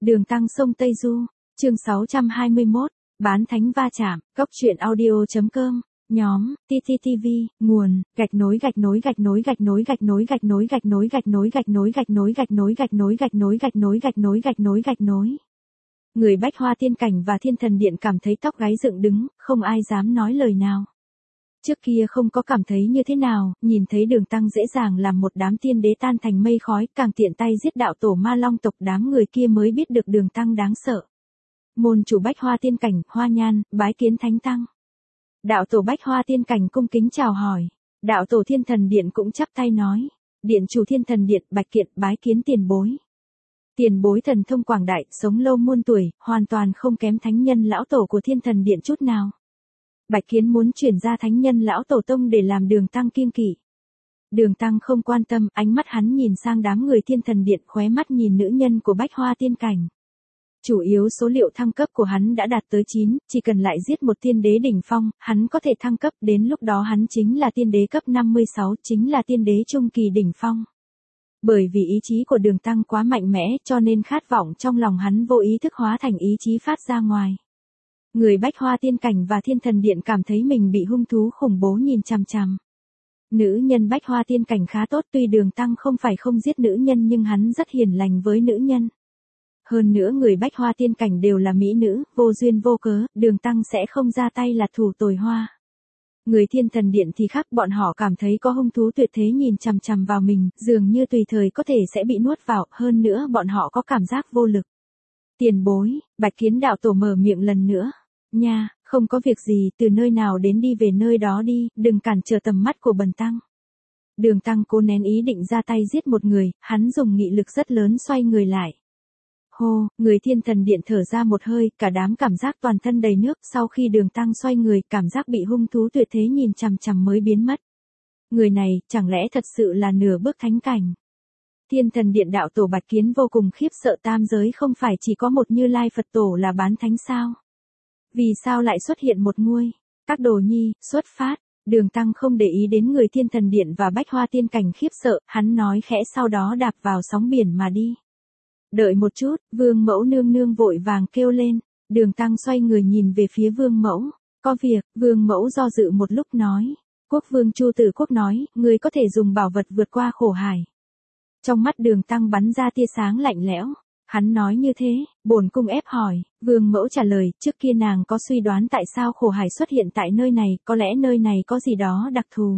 Đường Tăng sông Tây Du, chương 621, bán thánh va chạm, Cốc truyện audio.com, nhóm, TTTV, nguồn, gạch nối. Người Bách Hoa Tiên Cảnh và Thiên Thần Điện cảm thấy tóc gáy dựng đứng, không ai dám nói lời nào. Trước kia không có cảm thấy như thế nào, nhìn thấy Đường Tăng dễ dàng làm một đám tiên đế tan thành mây khói, càng tiện tay giết đạo tổ Ma Long tộc, đám người kia mới biết được Đường Tăng đáng sợ. Môn chủ Bách Hoa Tiên Cảnh, Hoa Nhan, bái kiến Thánh Tăng. Đạo tổ Bách Hoa Tiên Cảnh cung kính chào hỏi. Đạo tổ Thiên Thần Điện cũng chắp tay nói. Điện chủ Thiên Thần Điện, Bạch Kiện, bái kiến tiền bối. Tiền bối thần thông quảng đại, sống lâu muôn tuổi, hoàn toàn không kém thánh nhân lão tổ của Thiên Thần Điện chút nào. Bạch Kiến muốn chuyển ra thánh nhân lão tổ tông để làm Đường Tăng kiêng kỵ. Đường Tăng không quan tâm, ánh mắt hắn nhìn sang đám người Thiên Thần Điện, khóe mắt nhìn nữ nhân của Bách Hoa Tiên Cảnh. Chủ yếu số liệu thăng cấp của hắn đã đạt tới 9, chỉ cần lại giết một tiên đế đỉnh phong, hắn có thể thăng cấp, đến lúc đó hắn chính là tiên đế cấp 56, chính là tiên đế trung kỳ đỉnh phong. Bởi vì ý chí của Đường Tăng quá mạnh mẽ, cho nên khát vọng trong lòng hắn vô ý thức hóa thành ý chí phát ra ngoài. Người Bách Hoa Tiên Cảnh và Thiên Thần Điện cảm thấy mình bị hung thú khủng bố nhìn chằm chằm. Nữ nhân Bách Hoa Tiên Cảnh khá tốt, tuy Đường Tăng không phải không giết nữ nhân nhưng hắn rất hiền lành với nữ nhân. Hơn nữa người Bách Hoa Tiên Cảnh đều là mỹ nữ, vô duyên vô cớ, Đường Tăng sẽ không ra tay là thủ tồi hoa. Người Thiên Thần Điện thì khác, bọn họ cảm thấy có hung thú tuyệt thế nhìn chằm chằm vào mình, dường như tùy thời có thể sẽ bị nuốt vào, hơn nữa bọn họ có cảm giác vô lực. Tiền bối, Bạch Kiến đạo tổ mở miệng lần nữa. Nha, không có việc gì, từ nơi nào đến đi về nơi đó đi, đừng cản trở tầm mắt của bần tăng. Đường Tăng cố nén ý định ra tay giết một người, hắn dùng nghị lực rất lớn xoay người lại. Hô, người Thiên Thần Điện thở ra một hơi, cả đám cảm giác toàn thân đầy nước, sau khi Đường Tăng xoay người, cảm giác bị hung thú tuyệt thế nhìn chằm chằm mới biến mất. Người này, chẳng lẽ thật sự là nửa bước thánh cảnh? Thiên Thần Điện đạo tổ Bạch Kiến vô cùng khiếp sợ, tam giới không phải chỉ có một Như Lai Phật tổ là bán thánh sao? Vì sao lại xuất hiện một nguôi? Các đồ nhi, xuất phát. Đường Tăng không để ý đến người Thiên Thần Điện và Bách Hoa Tiên Cảnh khiếp sợ, hắn nói khẽ sau đó đạp vào sóng biển mà đi. Đợi một chút, Vương Mẫu nương nương vội vàng kêu lên. Đường Tăng xoay người nhìn về phía Vương Mẫu. Có việc, Vương Mẫu do dự một lúc nói. Quốc Vương Chu Tử Quốc nói, người có thể dùng bảo vật vượt qua khổ hải. Trong mắt Đường Tăng bắn ra tia sáng lạnh lẽo. Hắn nói như thế, bổn cung ép hỏi. Vương Mẫu trả lời, trước kia nàng có suy đoán tại sao khổ hải xuất hiện tại nơi này, có lẽ nơi này có gì đó đặc thù.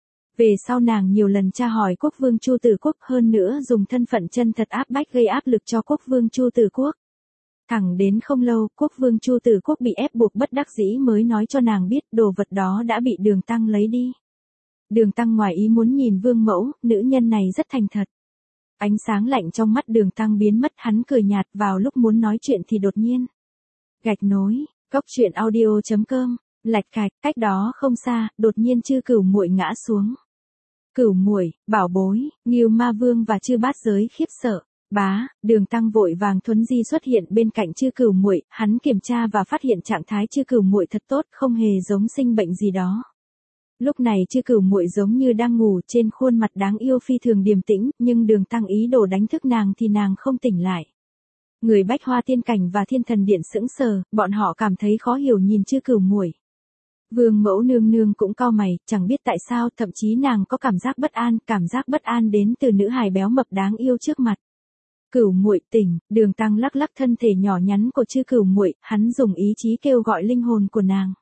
Về sau nàng nhiều lần tra hỏi Quốc Vương Chu Tử Quốc, hơn nữa dùng thân phận chân thật áp bách gây áp lực cho Quốc Vương Chu Tử Quốc. Thẳng đến không lâu, Quốc Vương Chu Tử Quốc bị ép buộc bất đắc dĩ mới nói cho nàng biết đồ vật đó đã bị Đường Tăng lấy đi. Đường Tăng ngoài ý muốn nhìn Vương Mẫu, nữ nhân này rất thành thật. Ánh sáng lạnh trong mắt Đường Tăng biến mất, hắn cười nhạt, vào lúc muốn nói chuyện thì đột nhiên. Gạch nối, Cốc truyện audio.com, lạch cạch, cách đó không xa, đột nhiên Chư Cửu Muội ngã xuống. Cửu Muội, bảo bối, Ngưu Ma Vương và Chư Bát Giới khiếp sợ. Bá, Đường Tăng vội vàng thuấn di xuất hiện bên cạnh Chư Cửu Muội, hắn kiểm tra và phát hiện trạng thái Chư Cửu Muội thật tốt, không hề giống sinh bệnh gì đó. Lúc này Chư Cửu Muội giống như đang ngủ, trên khuôn mặt đáng yêu phi thường điềm tĩnh, nhưng Đường Tăng ý đồ đánh thức nàng thì nàng không tỉnh lại. Người Bách Hoa Tiên Cảnh và Thiên Thần Điện sững sờ, bọn họ cảm thấy khó hiểu nhìn Chư Cửu Muội. Vương Mẫu nương nương cũng cau mày, chẳng biết tại sao, thậm chí nàng có cảm giác bất an đến từ nữ hài béo mập đáng yêu trước mặt. Cửu Muội tỉnh, Đường Tăng lắc lắc thân thể nhỏ nhắn của Chư Cửu Muội, hắn dùng ý chí kêu gọi linh hồn của nàng.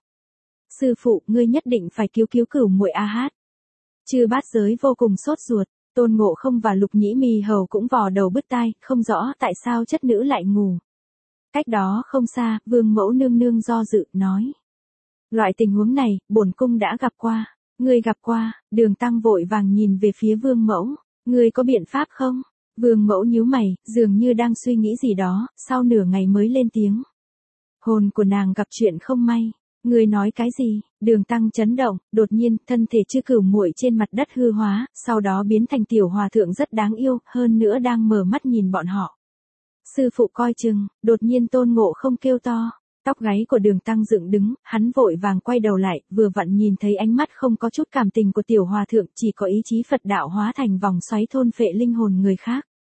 Sư phụ, ngươi nhất định phải cứu Cửu Muội a hát. Chư Bát Giới vô cùng sốt ruột, Tôn Ngộ Không và Lục Nhĩ Mi Hầu cũng vò đầu bứt tai, không rõ tại sao chất nữ lại ngủ. Cách đó không xa, Vương Mẫu nương nương do dự, nói. Loại tình huống này, bổn cung đã gặp qua. Ngươi gặp qua? Đường Tăng vội vàng nhìn về phía Vương Mẫu. Ngươi có biện pháp không? Vương Mẫu nhíu mày, dường như đang suy nghĩ gì đó, sau nửa ngày mới lên tiếng. Hồn của nàng gặp chuyện không may. Ngươi nói cái gì? Đường Tăng chấn động, đột nhiên, thân thể Chư Cửu Muội trên mặt đất hư hóa, sau đó biến thành tiểu hòa thượng rất đáng yêu, hơn nữa đang mở mắt nhìn bọn họ. Sư phụ coi chừng, đột nhiên Tôn Ngộ Không kêu to. Tóc gáy của Đường Tăng dựng đứng, hắn vội vàng quay đầu lại, vừa vặn nhìn thấy ánh mắt không có chút cảm tình của tiểu hòa thượng, chỉ có ý chí Phật đạo hóa thành vòng xoáy thôn phệ linh hồn người khác.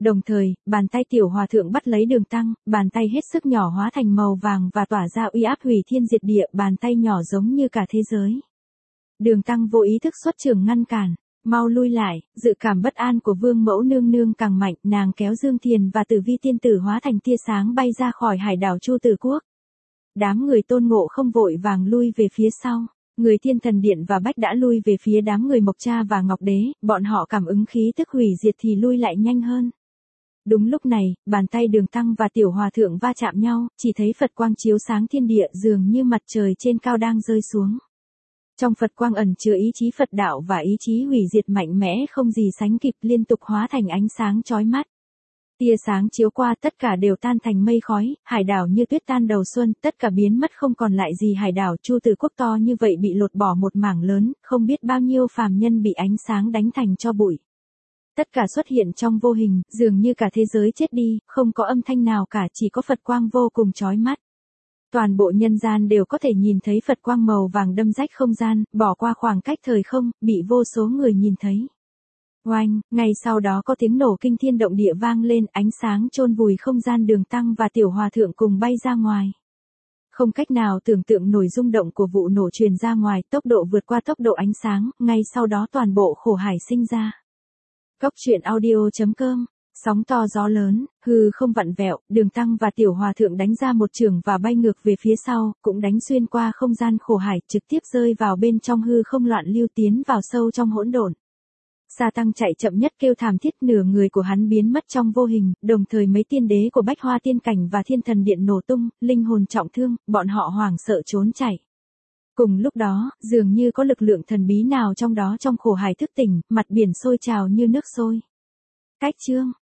Đồng thời, bàn tay tiểu hòa thượng bắt lấy Đường Tăng, bàn tay hết sức nhỏ hóa thành màu vàng và tỏa ra uy áp hủy thiên diệt địa, bàn tay nhỏ giống như cả thế giới. Đường Tăng vô ý thức xuất trường ngăn cản, mau lui lại, dự cảm bất an của Vương Mẫu nương nương càng mạnh, nàng kéo Dương Thiền và Tử Vi tiên tử hóa thành tia sáng bay ra khỏi hải đảo Chu Tử Quốc. Đám người Tôn Ngộ Không vội vàng lui về phía sau. Người Thiên Thần Điện và Bách đã lui về phía đám người Mộc Cha và Ngọc Đế, bọn họ cảm ứng khí tức hủy diệt thì lui lại nhanh hơn. Đúng lúc này, bàn tay Đường Tăng và Tiểu Hòa Thượng va chạm nhau, chỉ thấy Phật quang chiếu sáng thiên địa dường như mặt trời trên cao đang rơi xuống. Trong Phật quang ẩn chứa ý chí Phật đạo và ý chí hủy diệt mạnh mẽ không gì sánh kịp, liên tục hóa thành ánh sáng chói mắt. Tia sáng chiếu qua tất cả đều tan thành mây khói, hải đảo như tuyết tan đầu xuân, tất cả biến mất không còn lại gì. Hải đảo Chu Tử Quốc to như vậy bị lột bỏ một mảng lớn, không biết bao nhiêu phàm nhân bị ánh sáng đánh thành tro bụi. Tất cả xuất hiện trong vô hình, dường như cả thế giới chết đi, không có âm thanh nào cả, chỉ có Phật quang vô cùng chói mắt. Toàn bộ nhân gian đều có thể nhìn thấy Phật quang màu vàng đâm rách không gian, bỏ qua khoảng cách thời không, bị vô số người nhìn thấy. Oanh, ngay sau đó có tiếng nổ kinh thiên động địa vang lên, ánh sáng chôn vùi không gian. Đường Tăng và Tiểu Hòa Thượng cùng bay ra ngoài. Không cách nào tưởng tượng nổi rung động của vụ nổ truyền ra ngoài, tốc độ vượt qua tốc độ ánh sáng, ngay sau đó toàn bộ khổ hải sinh ra. Cốc truyện audio.com. Sóng to gió lớn, hư không vặn vẹo, Đường Tăng và Tiểu Hòa Thượng đánh ra một chưởng và bay ngược về phía sau, cũng đánh xuyên qua không gian khổ hải, trực tiếp rơi vào bên trong hư không, loạn lưu tiến vào sâu trong hỗn độn. Sa Tăng chạy chậm nhất kêu thảm thiết, nửa người của hắn biến mất trong vô hình, đồng thời mấy tiên đế của Bách Hoa Tiên Cảnh và Thiên Thần Điện nổ tung, linh hồn trọng thương, bọn họ hoảng sợ trốn chạy. Cùng lúc đó, dường như có lực lượng thần bí nào trong đó trong khổ hải thức tỉnh, mặt biển sôi trào như nước sôi. Cách chương